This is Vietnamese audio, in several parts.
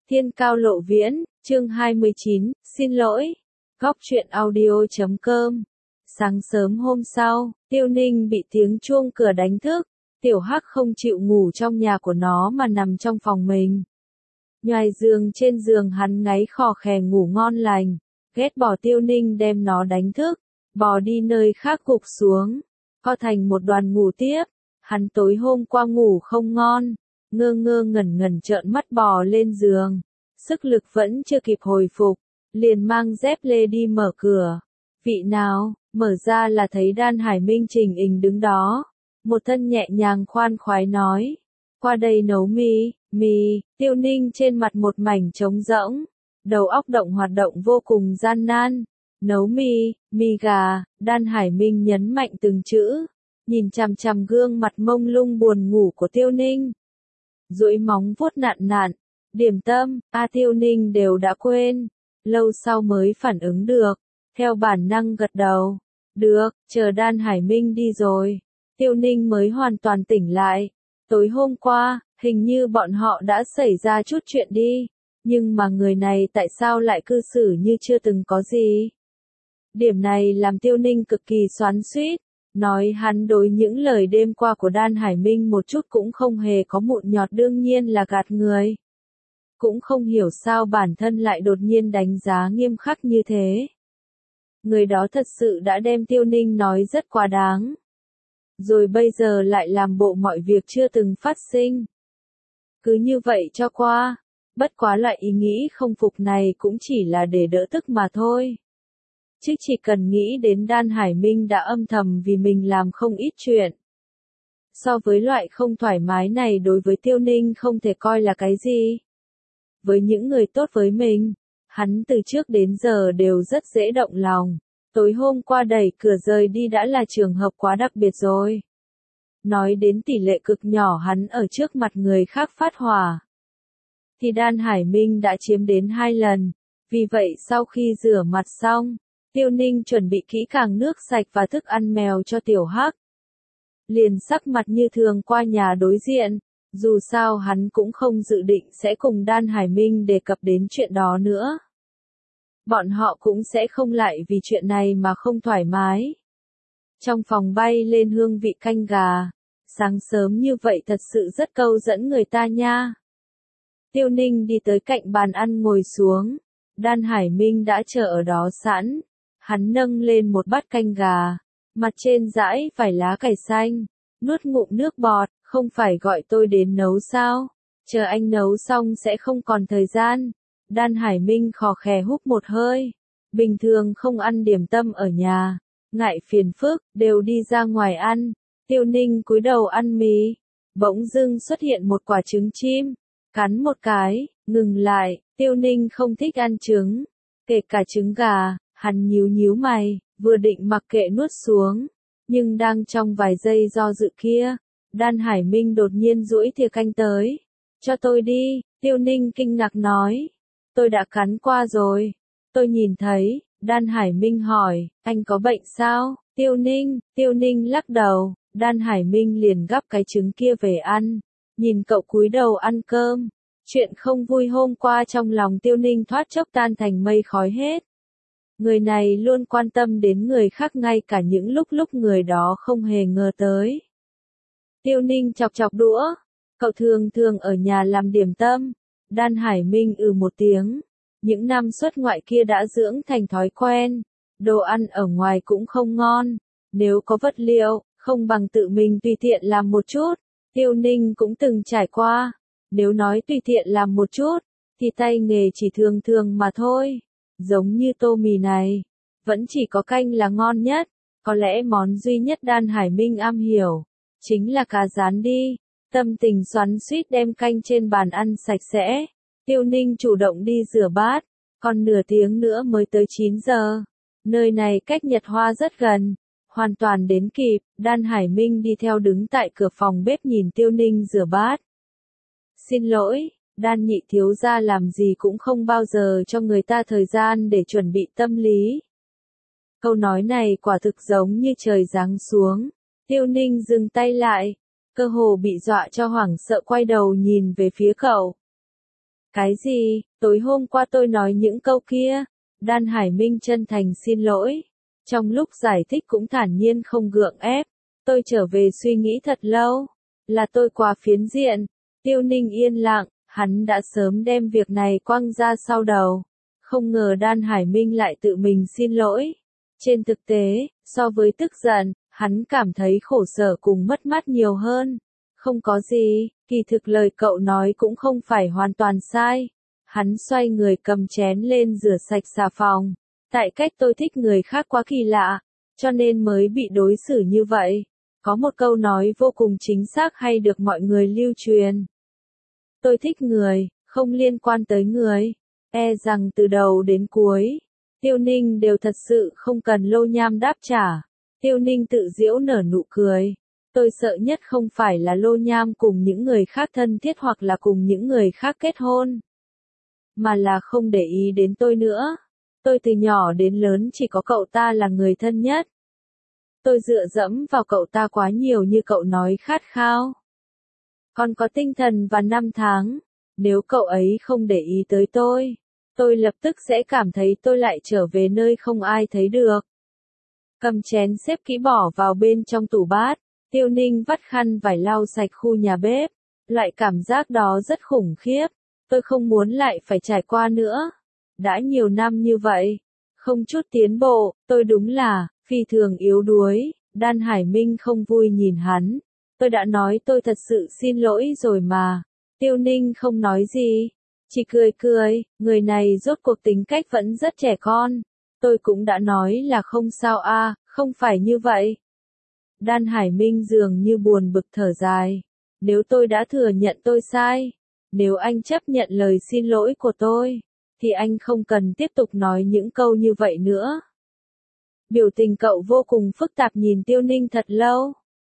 Thiên Cao Lộ Viễn, chương 29, xin lỗi. Góc truyện audio.com. Sáng sớm hôm sau, Tiêu Ninh bị tiếng chuông cửa đánh thức. Tiểu Hắc không chịu ngủ trong nhà của nó mà nằm trong phòng mình. Nhoài giường trên giường hắn ngáy khò khè ngủ ngon lành. Ghét bỏ Tiêu Ninh đem nó đánh thức, bò đi nơi khác gục xuống, co thành một đoàn ngủ tiếp. Hắn tối hôm qua ngủ không ngon, ngơ ngơ ngẩn ngẩn trợn mắt bò lên giường. Sức lực vẫn chưa kịp hồi phục, liền mang dép lê đi mở cửa. Vị nào, mở ra là thấy Đan Hải Minh trình hình đứng đó. Một thân nhẹ nhàng khoan khoái nói. Qua đây nấu mì. Tiêu Ninh trên mặt một mảnh trống rỗng. Đầu óc hoạt động vô cùng gian nan. Nấu mì gà, Đan Hải Minh nhấn mạnh từng chữ. Nhìn chằm chằm gương mặt mông lung buồn ngủ của Tiêu Ninh. Duỗi móng vuốt nặn. Điểm tâm, Tiêu Ninh đều đã quên. Lâu sau mới phản ứng được. Theo bản năng gật đầu. Được, chờ Đan Hải Minh đi rồi. Tiêu Ninh mới hoàn toàn tỉnh lại. Tối hôm qua, hình như bọn họ đã xảy ra chút chuyện đi. Nhưng mà người này tại sao lại cư xử như chưa từng có gì? Điểm này làm Tiêu Ninh cực kỳ xoắn xuýt. Nói hắn đối những lời đêm qua của Đan Hải Minh một chút cũng không hề có mụn nhọt, đương nhiên là gạt người. Cũng không hiểu sao bản thân lại đột nhiên đánh giá nghiêm khắc như thế. Người đó thật sự đã đem Tiêu Ninh nói rất quá đáng. Rồi bây giờ lại làm bộ mọi việc chưa từng phát sinh. Cứ như vậy cho qua. Bất quá loại ý nghĩ không phục này cũng chỉ là để đỡ tức mà thôi. Chứ chỉ cần nghĩ đến Đan Hải Minh đã âm thầm vì mình làm không ít chuyện. So với loại không thoải mái này đối với Tiêu Ninh không thể coi là cái gì. Với những người tốt với mình, hắn từ trước đến giờ đều rất dễ động lòng. Tối hôm qua đẩy cửa rời đi đã là trường hợp quá đặc biệt rồi. Nói đến tỷ lệ cực nhỏ hắn ở trước mặt người khác phát hỏa, thì Đan Hải Minh đã chiếm đến 2 lần. Vì vậy sau khi rửa mặt xong, Tiêu Ninh chuẩn bị kỹ càng nước sạch và thức ăn mèo cho Tiểu Hắc. Liền sắc mặt như thường qua nhà đối diện. Dù sao hắn cũng không dự định sẽ cùng Đan Hải Minh đề cập đến chuyện đó nữa. Bọn họ cũng sẽ không lại vì chuyện này mà không thoải mái. Trong phòng bay lên hương vị canh gà. Sáng sớm như vậy thật sự rất câu dẫn người ta nha. Tiêu Ninh đi tới cạnh bàn ăn ngồi xuống. Đan Hải Minh đã chờ ở đó sẵn. Hắn nâng lên một bát canh gà. Mặt trên dãi vài lá cải xanh. Nuốt ngụm nước bọt. Không phải gọi tôi đến nấu sao? Chờ anh nấu xong sẽ không còn thời gian. Đan Hải Minh khò khè húp một hơi. Bình thường không ăn điểm tâm ở nhà. Ngại phiền phức, đều đi ra ngoài ăn. Tiêu Ninh cúi đầu ăn mì. Bỗng dưng xuất hiện một quả trứng chim. Cắn một cái, ngừng lại. Tiêu Ninh không thích ăn trứng. Kể cả trứng gà, hắn nhíu mày, vừa định mặc kệ nuốt xuống. Nhưng đang trong vài giây do dự kia. Đan Hải Minh đột nhiên duỗi thìa canh tới. Cho tôi đi, Tiêu Ninh kinh ngạc nói. Tôi đã cắn qua rồi. Tôi nhìn thấy. Đan Hải Minh hỏi, anh có bệnh sao? Tiêu Ninh lắc đầu. Đan Hải Minh liền gắp cái trứng kia về ăn. Nhìn cậu cúi đầu ăn cơm. Chuyện không vui hôm qua trong lòng Tiêu Ninh thoát chốc tan thành mây khói hết. Người này luôn quan tâm đến người khác ngay cả những lúc người đó không hề ngờ tới. Tiêu Ninh chọc đũa. Cậu thường ở nhà làm điểm tâm. Đan Hải Minh một tiếng. Những năm xuất ngoại kia đã dưỡng thành thói quen. Đồ ăn ở ngoài cũng không ngon. Nếu có vật liệu, không bằng tự mình tùy tiện làm một chút. Tiêu Ninh cũng từng trải qua. Nếu nói tùy tiện làm một chút, thì tay nghề chỉ thường mà thôi. Giống như tô mì này. Vẫn chỉ có canh là ngon nhất. Có lẽ món duy nhất Đan Hải Minh am hiểu chính là cá rán đi. Tâm tình xoắn xuýt đem canh trên bàn ăn sạch sẽ. Tiêu Ninh chủ động đi rửa bát. Còn nửa tiếng nữa mới tới 9 giờ. Nơi này cách Nhật Hoa rất gần. Hoàn toàn đến kịp. Đan Hải Minh đi theo đứng tại cửa phòng bếp nhìn Tiêu Ninh rửa bát. Xin lỗi, Đan nhị thiếu gia làm gì cũng không bao giờ cho người ta thời gian để chuẩn bị tâm lý. Câu nói này quả thực giống như trời giáng xuống. Tiêu Ninh dừng tay lại, cơ hồ bị dọa cho hoảng sợ quay đầu nhìn về phía cậu. Cái gì? Tối hôm qua tôi nói những câu kia. Đan Hải Minh chân thành xin lỗi. Trong lúc giải thích cũng thản nhiên không gượng ép. Tôi trở về suy nghĩ thật lâu. Là tôi quá phiến diện. Tiêu Ninh yên lặng, hắn đã sớm đem việc này quăng ra sau đầu. Không ngờ Đan Hải Minh lại tự mình xin lỗi. Trên thực tế, so với tức giận, hắn cảm thấy khổ sở cùng mất mát nhiều hơn. Không có gì, kỳ thực lời cậu nói cũng không phải hoàn toàn sai. Hắn xoay người cầm chén lên rửa sạch xà phòng. Tại cách tôi thích người khác quá kỳ lạ, cho nên mới bị đối xử như vậy. Có một câu nói vô cùng chính xác hay được mọi người lưu truyền. Tôi thích người, không liên quan tới người. E rằng từ đầu đến cuối, Tiêu Ninh đều thật sự không cần Lô Nham đáp trả. Tiêu Ninh tự giễu nở nụ cười. Tôi sợ nhất không phải là Lô Nham cùng những người khác thân thiết hoặc là cùng những người khác kết hôn. Mà là không để ý đến tôi nữa. Tôi từ nhỏ đến lớn chỉ có cậu ta là người thân nhất. Tôi dựa dẫm vào cậu ta quá nhiều như cậu nói khát khao. Còn có tinh thần và năm tháng. Nếu cậu ấy không để ý tới tôi lập tức sẽ cảm thấy tôi lại trở về nơi không ai thấy được. Cầm chén xếp kỹ bỏ vào bên trong tủ bát. Tiêu Ninh vắt khăn vải lau sạch khu nhà bếp. Loại cảm giác đó rất khủng khiếp. Tôi không muốn lại phải trải qua nữa. Đã nhiều năm như vậy. Không chút tiến bộ, tôi đúng là phi thường yếu đuối. Đan Hải Minh không vui nhìn hắn. Tôi đã nói tôi thật sự xin lỗi rồi mà. Tiêu Ninh không nói gì. Chỉ cười cười, người này rốt cuộc tính cách vẫn rất trẻ con. Tôi cũng đã nói là không sao a, không phải như vậy. Đan Hải Minh dường như buồn bực thở dài. Nếu tôi đã thừa nhận tôi sai, nếu anh chấp nhận lời xin lỗi của tôi, thì anh không cần tiếp tục nói những câu như vậy nữa. Biểu tình cậu vô cùng phức tạp nhìn Tiêu Ninh thật lâu.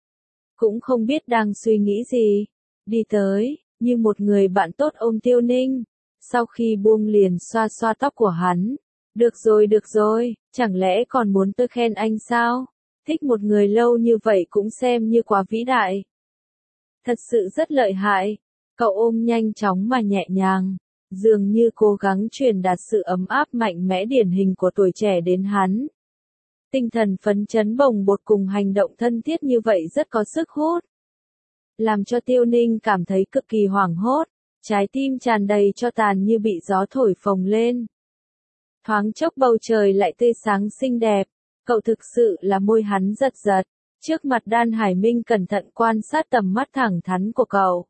Cũng không biết đang suy nghĩ gì. Đi tới, như một người bạn tốt ôm Tiêu Ninh. Sau khi buông liền xoa xoa tóc của hắn. Được rồi, chẳng lẽ còn muốn tôi khen anh sao? Thích một người lâu như vậy cũng xem như quá vĩ đại. Thật sự rất lợi hại. Cậu ôm nhanh chóng mà nhẹ nhàng. Dường như cố gắng truyền đạt sự ấm áp mạnh mẽ điển hình của tuổi trẻ đến hắn. Tinh thần phấn chấn bồng bột cùng hành động thân thiết như vậy rất có sức hút. Làm cho Tiêu Ninh cảm thấy cực kỳ hoảng hốt. Trái tim tràn đầy cho tàn như bị gió thổi phồng lên. Thoáng chốc bầu trời lại tươi sáng xinh đẹp. Cậu thực sự là môi hắn giật giật. Trước mặt Đan Hải Minh cẩn thận quan sát tầm mắt thẳng thắn của cậu.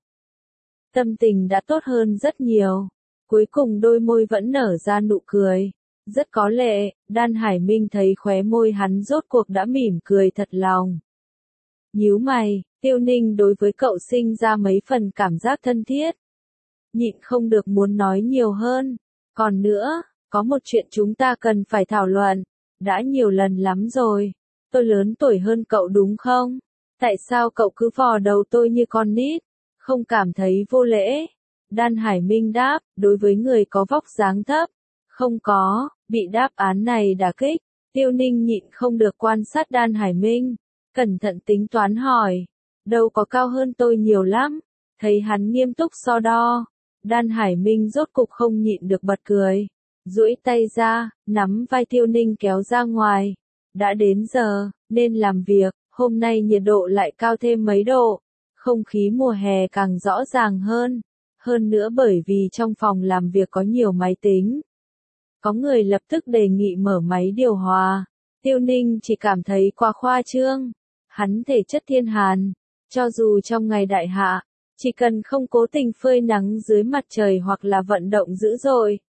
Tâm tình đã tốt hơn rất nhiều. Cuối cùng đôi môi vẫn nở ra nụ cười. Rất có lệ, Đan Hải Minh thấy khóe môi hắn rốt cuộc đã mỉm cười thật lòng. Nhíu mày, Tiêu Ninh đối với cậu sinh ra mấy phần cảm giác thân thiết. Nhịn không được muốn nói nhiều hơn. Còn nữa, có một chuyện chúng ta cần phải thảo luận. Đã nhiều lần lắm rồi. Tôi lớn tuổi hơn cậu đúng không? Tại sao cậu cứ vò đầu tôi như con nít? Không cảm thấy vô lễ? Đan Hải Minh đáp, đối với người có vóc dáng thấp. Không có, bị đáp án này đả kích. Tiêu Ninh nhịn không được quan sát Đan Hải Minh. Cẩn thận tính toán hỏi. Đâu có cao hơn tôi nhiều lắm. Thấy hắn nghiêm túc so đo. Đan Hải Minh rốt cục không nhịn được bật cười. Duỗi tay ra, nắm vai Tiêu Ninh kéo ra ngoài. Đã đến giờ, nên làm việc, hôm nay nhiệt độ lại cao thêm mấy độ. Không khí mùa hè càng rõ ràng hơn. Hơn nữa bởi vì trong phòng làm việc có nhiều máy tính. Có người lập tức đề nghị mở máy điều hòa. Tiêu Ninh chỉ cảm thấy quá khoa trương. Hắn thể chất thiên hàn. Cho dù trong ngày đại hạ, chỉ cần không cố tình phơi nắng dưới mặt trời hoặc là vận động dữ dội,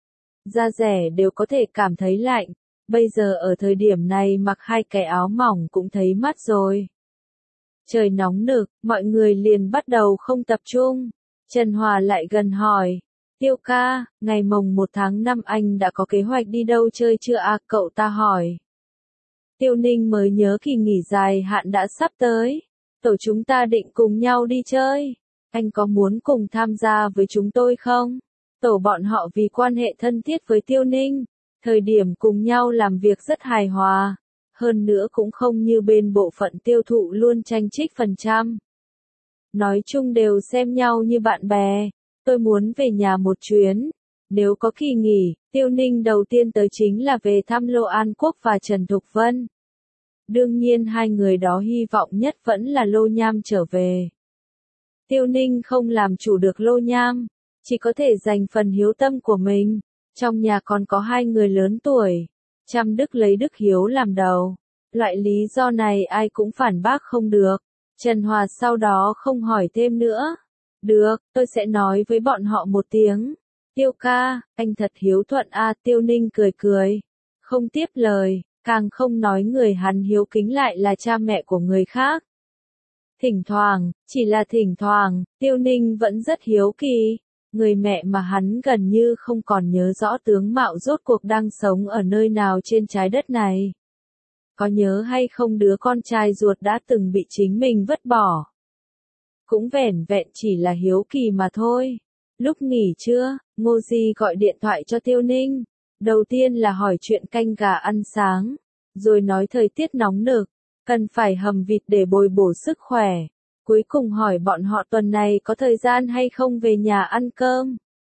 da rẻ đều có thể cảm thấy lạnh. Bây giờ ở thời điểm này mặc hai cái áo mỏng cũng thấy mát rồi. Trời nóng nực, mọi người liền bắt đầu không tập trung. Trần Hòa lại gần hỏi. Tiêu ca, ngày mồng 1 tháng 5 anh đã có kế hoạch đi đâu chơi chưa à? Cậu ta hỏi. Tiêu Ninh mới nhớ kỳ nghỉ dài hạn đã sắp tới. Tổ chúng ta định cùng nhau đi chơi. Anh có muốn cùng tham gia với chúng tôi không? Tổ bọn họ vì quan hệ thân thiết với Tiêu Ninh. Thời điểm cùng nhau làm việc rất hài hòa. Hơn nữa cũng không như bên bộ phận tiêu thụ luôn tranh trích phần trăm. Nói chung đều xem nhau như bạn bè. tôi muốn về nhà một chuyến. Nếu có kỳ nghỉ, Tiêu Ninh đầu tiên tới chính là về thăm Lô An Quốc và Trần Thục Vân. Đương nhiên hai người đó hy vọng nhất vẫn là Lô Nham trở về. Tiêu Ninh không làm chủ được Lô Nham, chỉ có thể dành phần hiếu tâm của mình. Trong nhà còn có hai người lớn tuổi, chăm đức lấy đức hiếu làm đầu. Loại lý do này ai cũng phản bác không được. Trần Hòa sau đó không hỏi thêm nữa. Được, tôi sẽ nói với bọn họ một tiếng. Tiêu ca, anh thật hiếu thuận a. Tiêu Ninh cười cười, không tiếp lời, càng không nói người hắn hiếu kính lại là cha mẹ của người khác. Thỉnh thoảng, chỉ là thỉnh thoảng, Tiêu Ninh vẫn rất hiếu kỳ. Người mẹ mà hắn gần như không còn nhớ rõ tướng mạo rốt cuộc đang sống ở nơi nào trên trái đất này. Có nhớ hay không đứa con trai ruột đã từng bị chính mình vứt bỏ. Cũng vẻn vẹn chỉ là hiếu kỳ mà thôi. Lúc nghỉ trưa, Ngô Di gọi điện thoại cho Tiêu Ninh. Đầu tiên là hỏi chuyện canh gà ăn sáng, rồi nói thời tiết nóng nực, cần phải hầm vịt để bồi bổ sức khỏe. Cuối cùng hỏi bọn họ tuần này có thời gian hay không về nhà ăn cơm.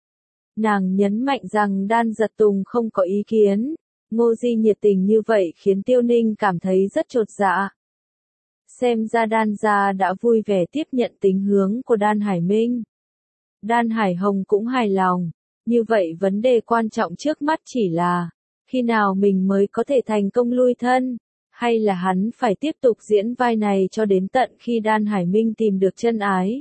Nàng nhấn mạnh rằng Đan Giật Tùng không có ý kiến. Ngô Di nhiệt tình như vậy khiến Tiêu Ninh cảm thấy rất chột dạ. Xem ra Đan gia đã vui vẻ tiếp nhận tính hướng của Đan Hải Minh. Đan Hải Hồng cũng hài lòng. Như vậy vấn đề quan trọng trước mắt chỉ là, khi nào mình mới có thể thành công lui thân, hay là hắn phải tiếp tục diễn vai này cho đến tận khi Đan Hải Minh tìm được chân ái.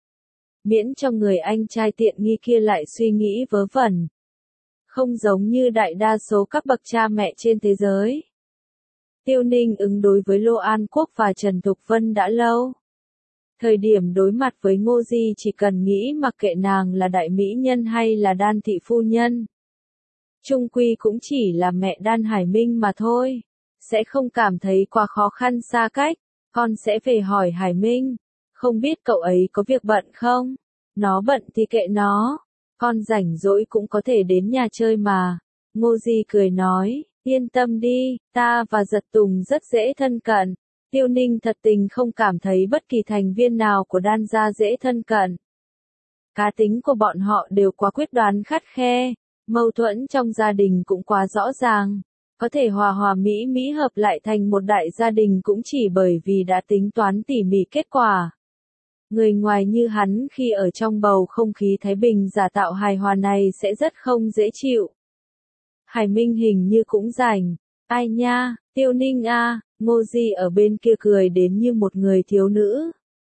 Miễn cho người anh trai tiện nghi kia lại suy nghĩ vớ vẩn. Không giống như đại đa số các bậc cha mẹ trên thế giới. Tiêu Ninh ứng đối với Lô An Quốc và Trần Thục Vân đã lâu. Thời điểm đối mặt với Ngô Di chỉ cần nghĩ mặc kệ nàng là đại mỹ nhân hay là Đan thị phu nhân. Chung quy cũng chỉ là mẹ Đan Hải Minh mà thôi. Sẽ không cảm thấy quá khó khăn xa cách. Con sẽ về hỏi Hải Minh. Không biết cậu ấy có việc bận không? Nó bận thì kệ nó. Con rảnh rỗi cũng có thể đến nhà chơi mà. Ngô Di cười nói, yên tâm đi, ta và Giật Tùng rất dễ thân cận. Tiêu Ninh thật tình không cảm thấy bất kỳ thành viên nào của Đan gia dễ thân cận. Cá tính của bọn họ đều quá quyết đoán khắt khe, mâu thuẫn trong gia đình cũng quá rõ ràng. Có thể hòa hòa mỹ mỹ hợp lại thành một đại gia đình cũng chỉ bởi vì đã tính toán tỉ mỉ kết quả. Người ngoài như hắn khi ở trong bầu không khí thái bình giả tạo hài hòa này sẽ rất không dễ chịu. Hải Minh hình như cũng rảnh. Ai nha, Tiêu Ninh a. Ngô Di ở bên kia cười đến như một người thiếu nữ.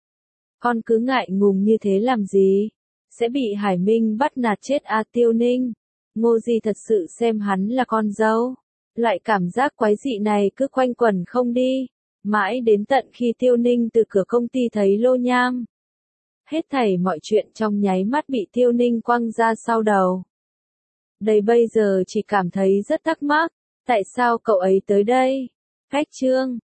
Con cứ ngại ngùng như thế làm gì? Sẽ bị Hải Minh bắt nạt chết a. Tiêu Ninh. Ngô Di thật sự xem hắn là con dâu. Loại cảm giác quái dị này cứ quanh quẩn không đi. Mãi đến tận khi Tiêu Ninh từ cửa công ty thấy Lô Nham. Hết thảy mọi chuyện trong nháy mắt bị Tiêu Ninh quăng ra sau đầu. Đây bây giờ chỉ cảm thấy rất thắc mắc. Tại sao cậu ấy tới đây? Khách trương.